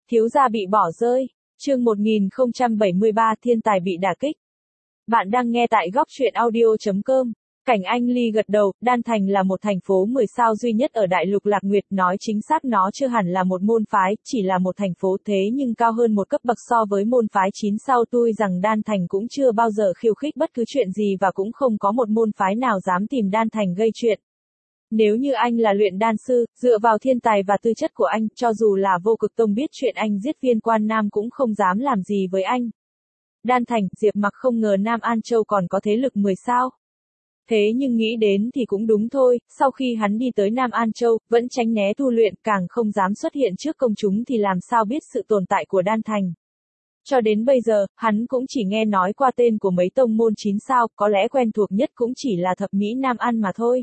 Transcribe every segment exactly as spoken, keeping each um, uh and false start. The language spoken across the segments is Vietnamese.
Thiếu gia bị bỏ rơi. Chương một nghìn không trăm bảy mươi ba Thiên tài bị đả kích. Bạn đang nghe tại góc truyện audio chấm com. Cảnh Anh Ly gật đầu, Đan Thành là một thành phố mười sao duy nhất ở đại lục Lạc Nguyệt, nói chính xác nó chưa hẳn là một môn phái, chỉ là một thành phố thế nhưng cao hơn một cấp bậc so với môn phái chín sao. Tuy rằng Đan Thành cũng chưa bao giờ khiêu khích bất cứ chuyện gì và cũng không có một môn phái nào dám tìm Đan Thành gây chuyện. Nếu như anh là luyện đan sư, dựa vào thiên tài và tư chất của anh, cho dù là Vô Cực Tông biết chuyện anh giết Viên Quan Nam cũng không dám làm gì với anh. Đan Thành, Diệp Mặc không ngờ Nam An Châu còn có thế lực mười sao. Thế nhưng nghĩ đến thì cũng đúng thôi, sau khi hắn đi tới Nam An Châu, vẫn tránh né tu luyện, càng không dám xuất hiện trước công chúng thì làm sao biết sự tồn tại của Đan Thành. Cho đến bây giờ, hắn cũng chỉ nghe nói qua tên của mấy tông môn chín sao, có lẽ quen thuộc nhất cũng chỉ là Thập Mỹ Nam An mà thôi.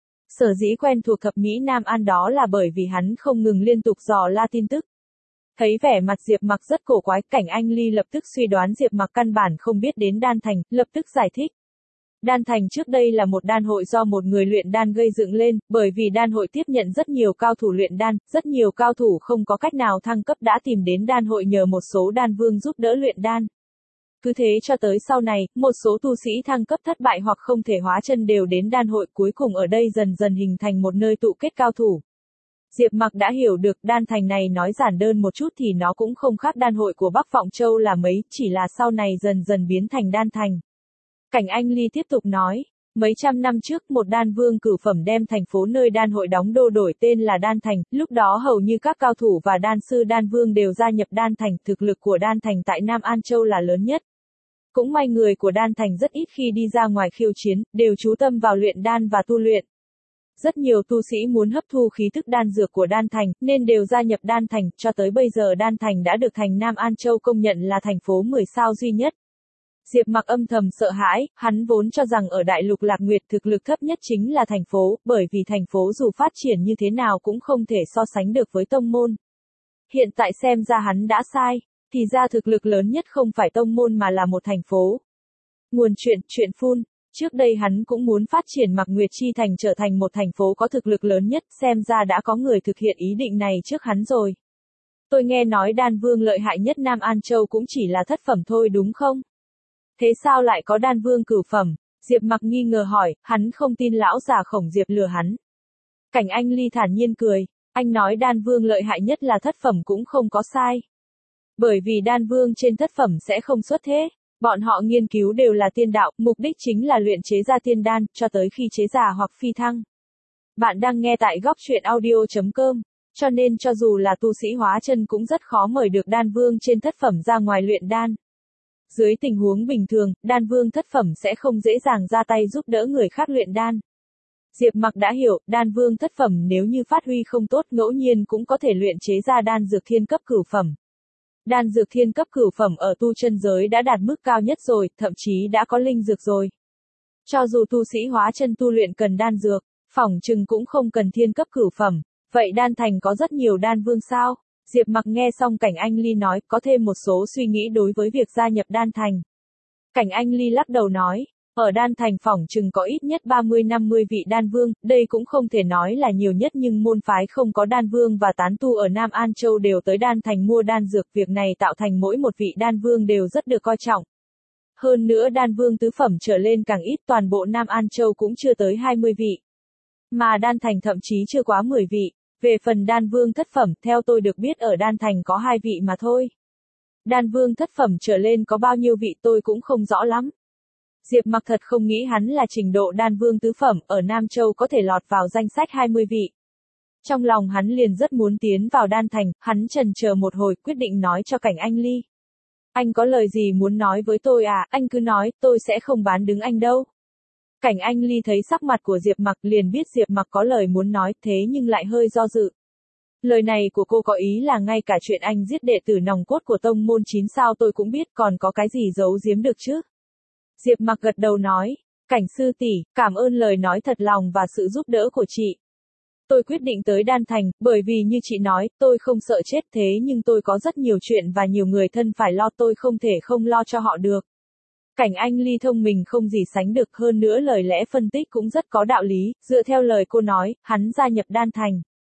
Sở dĩ quen thuộc Thập Mỹ Nam An đó là bởi vì hắn không ngừng liên tục dò la tin tức. Thấy vẻ mặt Diệp Mặc rất cổ quái, Cảnh Anh Ly lập tức suy đoán Diệp Mặc căn bản không biết đến Đan Thành, lập tức giải thích. Đan Thành trước đây là một đan hội do một người luyện đan gây dựng lên, bởi vì đan hội tiếp nhận rất nhiều cao thủ luyện đan, rất nhiều cao thủ không có cách nào thăng cấp đã tìm đến đan hội nhờ một số đan vương giúp đỡ luyện đan. Cứ thế cho tới sau này, một số tu sĩ thăng cấp thất bại hoặc không thể hóa chân đều đến đan hội, cuối cùng ở đây dần dần hình thành một nơi tụ kết cao thủ. Diệp Mặc đã hiểu được Đan Thành này nói giản đơn một chút thì nó cũng không khác đan hội của Bắc Vọng Châu là mấy, chỉ là sau này dần dần biến thành Đan Thành. Cảnh Anh Ly tiếp tục nói, mấy trăm năm trước một đan vương cửu phẩm đem thành phố nơi đan hội đóng đô đổi tên là Đan Thành, lúc đó hầu như các cao thủ và đan sư đan vương đều gia nhập Đan Thành, thực lực của Đan Thành tại Nam An Châu là lớn nhất. Cũng may người của Đan Thành rất ít khi đi ra ngoài khiêu chiến, đều chú tâm vào luyện đan và tu luyện. Rất nhiều tu sĩ muốn hấp thu khí thức đan dược của Đan Thành, nên đều gia nhập Đan Thành, cho tới bây giờ Đan Thành đã được thành Nam An Châu công nhận là thành phố mười sao duy nhất. Diệp Mặc âm thầm sợ hãi, hắn vốn cho rằng ở đại lục Lạc Nguyệt thực lực thấp nhất chính là thành phố, bởi vì thành phố dù phát triển như thế nào cũng không thể so sánh được với tông môn. Hiện tại xem ra hắn đã sai, thì ra thực lực lớn nhất không phải tông môn mà là một thành phố. Nguồn chuyện, chuyện phun, trước đây hắn cũng muốn phát triển Mạc Nguyệt Chi Thành trở thành một thành phố có thực lực lớn nhất, xem ra đã có người thực hiện ý định này trước hắn rồi. Tôi nghe nói đan vương lợi hại nhất Nam An Châu cũng chỉ là thất phẩm thôi đúng không? Thế sao lại có đan vương cửu phẩm? Diệp Mặc nghi ngờ hỏi, hắn không tin lão già Khổng Diệp lừa hắn. Cảnh Anh Ly thản nhiên cười, anh nói đan vương lợi hại nhất là thất phẩm cũng không có sai. Bởi vì đan vương trên thất phẩm sẽ không xuất thế, bọn họ nghiên cứu đều là tiên đạo, mục đích chính là luyện chế ra tiên đan, cho tới khi chế giả hoặc phi thăng. Bạn đang nghe tại góc truyện audio chấm com, cho nên cho dù là tu sĩ hóa chân cũng rất khó mời được đan vương trên thất phẩm ra ngoài luyện đan. Dưới tình huống bình thường, đan vương thất phẩm sẽ không dễ dàng ra tay giúp đỡ người khác luyện đan. Diệp Mặc đã hiểu, đan vương thất phẩm nếu như phát huy không tốt ngẫu nhiên cũng có thể luyện chế ra đan dược thiên cấp cửu phẩm. Đan dược thiên cấp cửu phẩm ở tu chân giới đã đạt mức cao nhất rồi, thậm chí đã có linh dược rồi. Cho dù tu sĩ hóa chân tu luyện cần đan dược, phỏng chừng cũng không cần thiên cấp cửu phẩm. Vậy Đan Thành có rất nhiều đan vương sao? Diệp Mặc nghe xong Cảnh Anh Ly nói, có thêm một số suy nghĩ đối với việc gia nhập Đan Thành. Cảnh Anh Ly lắc đầu nói, ở Đan Thành phỏng chừng có ít nhất ba mươi năm mươi vị đan vương, đây cũng không thể nói là nhiều nhất nhưng môn phái không có đan vương và tán tu ở Nam An Châu đều tới Đan Thành mua đan dược, việc này tạo thành mỗi một vị đan vương đều rất được coi trọng. Hơn nữa đan vương tứ phẩm trở lên càng ít, toàn bộ Nam An Châu cũng chưa tới hai mươi vị. Mà Đan Thành thậm chí chưa quá mười vị. Về phần đan vương thất phẩm, theo tôi được biết ở Đan Thành có hai vị mà thôi. Đan vương thất phẩm trở lên có bao nhiêu vị tôi cũng không rõ lắm. Diệp Mặc thật không nghĩ hắn là trình độ đan vương tứ phẩm, ở Nam Châu có thể lọt vào danh sách hai mươi vị. Trong lòng hắn liền rất muốn tiến vào Đan Thành, hắn chần chờ một hồi quyết định nói cho Cảnh Anh Ly. Anh có lời gì muốn nói với tôi à, anh cứ nói, tôi sẽ không bán đứng anh đâu. Cảnh Anh Ly thấy sắc mặt của Diệp Mặc liền biết Diệp Mặc có lời muốn nói, thế nhưng lại hơi do dự. Lời này của cô có ý là ngay cả chuyện anh giết đệ tử nòng cốt của tông môn chín sao tôi cũng biết, còn có cái gì giấu giếm được chứ? Diệp Mặc gật đầu nói, Cảnh sư tỷ, cảm ơn lời nói thật lòng và sự giúp đỡ của chị. Tôi quyết định tới Đan Thành, bởi vì như chị nói, tôi không sợ chết thế nhưng tôi có rất nhiều chuyện và nhiều người thân phải lo, tôi không thể không lo cho họ được. Cảnh Anh Ly thông minh không gì sánh được, hơn nữa lời lẽ phân tích cũng rất có đạo lý, dựa theo lời cô nói, hắn gia nhập Đan Thành.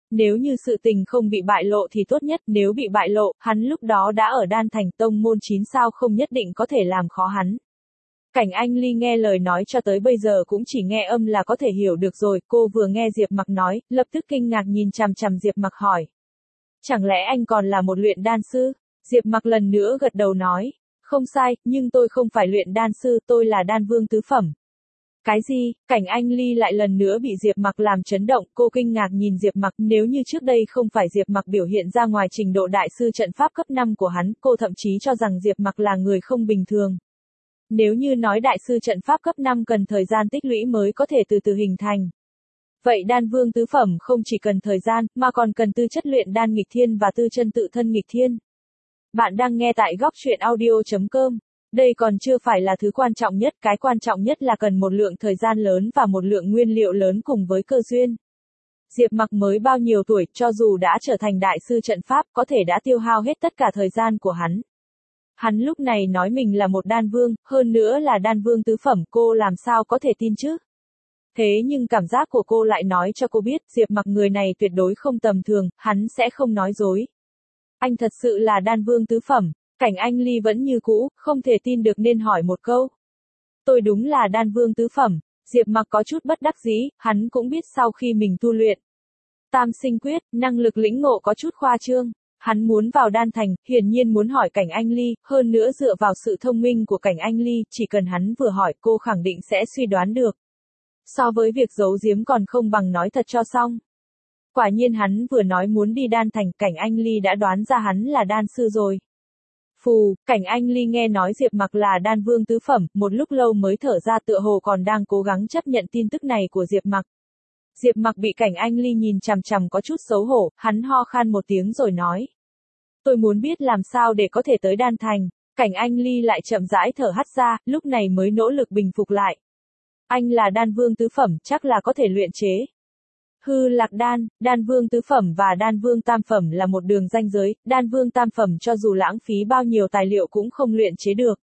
Nếu như sự tình không bị bại lộ thì tốt nhất, nếu bị bại lộ, hắn lúc đó đã ở Đan Thành, tông môn chín sao không nhất định có thể làm khó hắn. Cảnh Anh Ly nghe lời nói cho tới bây giờ cũng chỉ nghe âm là có thể hiểu được rồi, cô vừa nghe Diệp Mặc nói, lập tức kinh ngạc nhìn chằm chằm Diệp Mặc hỏi. Chẳng lẽ anh còn là một luyện đan sư? Diệp Mặc lần nữa gật đầu nói, không sai, nhưng tôi không phải luyện đan sư, tôi là đan vương tứ phẩm. Cái gì? Cảnh Anh Ly lại lần nữa bị Diệp Mặc làm chấn động, cô kinh ngạc nhìn Diệp Mặc, nếu như trước đây không phải Diệp Mặc biểu hiện ra ngoài trình độ đại sư trận pháp cấp năm của hắn, cô thậm chí cho rằng Diệp Mặc là người không bình thường. Nếu như nói đại sư trận pháp cấp năm cần thời gian tích lũy mới có thể từ từ hình thành. Vậy đan vương tứ phẩm không chỉ cần thời gian, mà còn cần tư chất luyện đan nghịch thiên và tư chân tự thân nghịch thiên. Bạn đang nghe tại góc truyện audio chấm com. Đây còn chưa phải là thứ quan trọng nhất, cái quan trọng nhất là cần một lượng thời gian lớn và một lượng nguyên liệu lớn cùng với cơ duyên. Diệp Mặc mới bao nhiêu tuổi, cho dù đã trở thành đại sư trận pháp, có thể đã tiêu hao hết tất cả thời gian của hắn. Hắn lúc này nói mình là một đan vương, hơn nữa là đan vương tứ phẩm, cô làm sao có thể tin chứ? Thế nhưng cảm giác của cô lại nói cho cô biết, Diệp Mặc người này tuyệt đối không tầm thường, hắn sẽ không nói dối. Anh thật sự là đan vương tứ phẩm. Cảnh Anh Ly vẫn như cũ, không thể tin được nên hỏi một câu. Tôi đúng là đan vương tứ phẩm. Diệp Mặc có chút bất đắc dĩ, hắn cũng biết sau khi mình tu luyện Tam Sinh Quyết, năng lực lĩnh ngộ có chút khoa trương. Hắn muốn vào Đan Thành, hiển nhiên muốn hỏi Cảnh Anh Ly, hơn nữa dựa vào sự thông minh của Cảnh Anh Ly, chỉ cần hắn vừa hỏi cô khẳng định sẽ suy đoán được. So với việc giấu giếm còn không bằng nói thật cho xong. Quả nhiên hắn vừa nói muốn đi Đan Thành, Cảnh Anh Ly đã đoán ra hắn là đan sư rồi. Phù, Cảnh Anh Ly nghe nói Diệp Mặc là đan vương tứ phẩm, một lúc lâu mới thở ra, tựa hồ còn đang cố gắng chấp nhận tin tức này của Diệp Mặc. Diệp Mặc bị Cảnh Anh Ly nhìn chằm chằm có chút xấu hổ, hắn ho khan một tiếng rồi nói. Tôi muốn biết làm sao để có thể tới Đan Thành. Cảnh Anh Ly lại chậm rãi thở hắt ra, lúc này mới nỗ lực bình phục lại. Anh là đan vương tứ phẩm, chắc là có thể luyện chế. Hư Lạc Đan, đan vương tứ phẩm và đan vương tam phẩm là một đường ranh giới, đan vương tam phẩm cho dù lãng phí bao nhiêu tài liệu cũng không luyện chế được.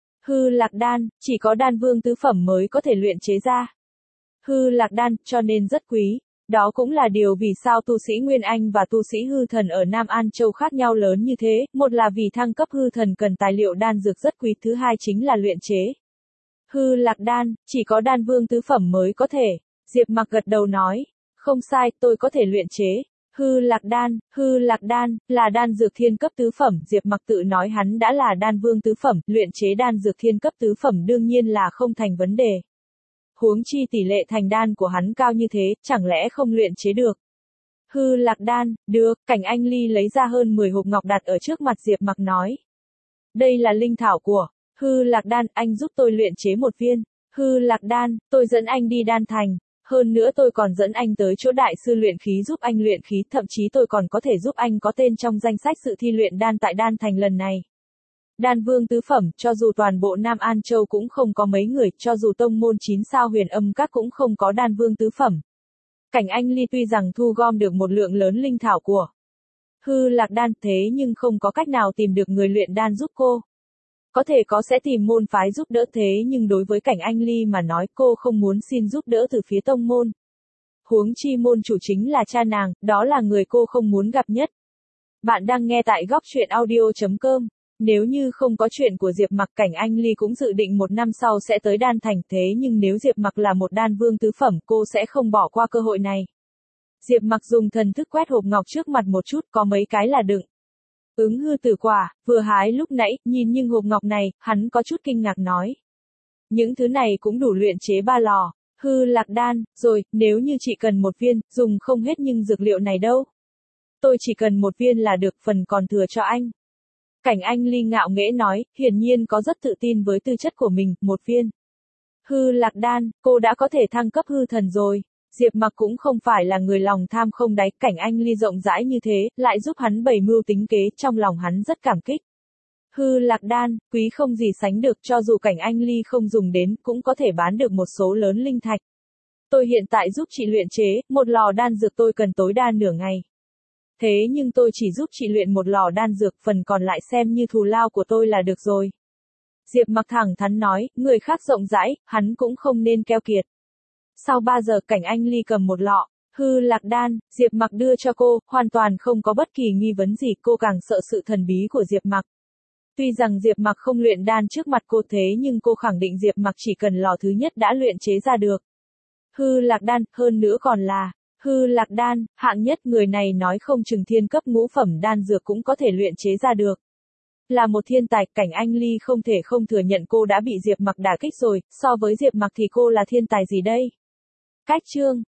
Hư Lạc Đan, chỉ có đan vương tứ phẩm mới có thể luyện chế ra. Hư Lạc Đan, cho nên rất quý. Đó cũng là điều vì sao tu sĩ Nguyên Anh và tu sĩ hư thần ở Nam An Châu khác nhau lớn như thế, một là vì thăng cấp hư thần cần tài liệu đan dược rất quý, thứ hai chính là luyện chế. Hư Lạc Đan, chỉ có đan vương tứ phẩm mới có thể. Diệp Mặc gật đầu nói. Không sai, tôi có thể luyện chế. Hư Lạc Đan, Hư Lạc Đan, là đan dược thiên cấp tứ phẩm, Diệp Mặc tự nói hắn đã là đan vương tứ phẩm, luyện chế đan dược thiên cấp tứ phẩm đương nhiên là không thành vấn đề. Huống chi tỷ lệ thành đan của hắn cao như thế, chẳng lẽ không luyện chế được. Hư Lạc Đan, được, Cảnh Anh Ly lấy ra hơn mười hộp ngọc đặt ở trước mặt Diệp Mặc nói. Đây là linh thảo của Hư Lạc Đan, anh giúp tôi luyện chế một viên. Hư Lạc Đan, tôi dẫn anh đi Đan Thành. Hơn nữa tôi còn dẫn anh tới chỗ đại sư luyện khí giúp anh luyện khí, thậm chí tôi còn có thể giúp anh có tên trong danh sách sự thi luyện đan tại Đan Thành lần này. Đan vương tứ phẩm, cho dù toàn bộ Nam An Châu cũng không có mấy người, cho dù tông môn chín sao Huyền Âm Các cũng không có đan vương tứ phẩm. Cảnh Anh Ly tuy rằng thu gom được một lượng lớn linh thảo của Hư Lạc Đan, thế nhưng không có cách nào tìm được người luyện đan giúp cô. Có thể có sẽ tìm môn phái giúp đỡ, thế nhưng đối với Cảnh Anh Ly mà nói, cô không muốn xin giúp đỡ từ phía tông môn. Huống chi môn chủ chính là cha nàng, đó là người cô không muốn gặp nhất. Bạn đang nghe tại góc truyện audio chấm com. Nếu như không có chuyện của Diệp Mặc, Cảnh Anh Ly cũng dự định một năm sau sẽ tới Đan Thành, thế nhưng nếu Diệp Mặc là một đan vương tứ phẩm, cô sẽ không bỏ qua cơ hội này. Diệp Mặc dùng thần thức quét hộp ngọc trước mặt một chút, có mấy cái là đựng Ứng hư tử quả, vừa hái lúc nãy, nhìn nhưng hộp ngọc này, hắn có chút kinh ngạc nói. Những thứ này cũng đủ luyện chế ba lò. Hư Lạc Đan, rồi, nếu như chị cần một viên, dùng không hết nhưng dược liệu này đâu. Tôi chỉ cần một viên là được, phần còn thừa cho anh. Cảnh Anh Ly ngạo nghễ nói, hiển nhiên có rất tự tin với tư chất của mình, một viên. Hư Lạc Đan, cô đã có thể thăng cấp hư thần rồi. Diệp Mặc cũng không phải là người lòng tham không đáy, Cảnh Anh Ly rộng rãi như thế, lại giúp hắn bày mưu tính kế, trong lòng hắn rất cảm kích. Hư Lạc Đan, quý không gì sánh được, cho dù Cảnh Anh Ly không dùng đến, cũng có thể bán được một số lớn linh thạch. Tôi hiện tại giúp chị luyện chế, một lò đan dược tôi cần tối đa nửa ngày. Thế nhưng tôi chỉ giúp chị luyện một lò đan dược, phần còn lại xem như thù lao của tôi là được rồi. Diệp Mặc thẳng thắn nói, người khác rộng rãi, hắn cũng không nên keo kiệt. Sau ba giờ, Cảnh Anh Ly cầm một lọ Hư lạc đan, Diệp Mặc đưa cho cô, hoàn toàn không có bất kỳ nghi vấn gì, cô càng sợ sự thần bí của Diệp Mặc. Tuy rằng Diệp Mặc không luyện đan trước mặt cô thế nhưng cô khẳng định Diệp Mặc chỉ cần lò thứ nhất đã luyện chế ra được. Hư lạc đan, hơn nữa còn là hư lạc đan, hạng nhất, người này nói không chừng thiên cấp ngũ phẩm đan dược cũng có thể luyện chế ra được. Là một thiên tài, Cảnh Anh Ly không thể không thừa nhận cô đã bị Diệp Mặc đả kích rồi, so với Diệp Mặc thì cô là thiên tài gì đây? Cách chương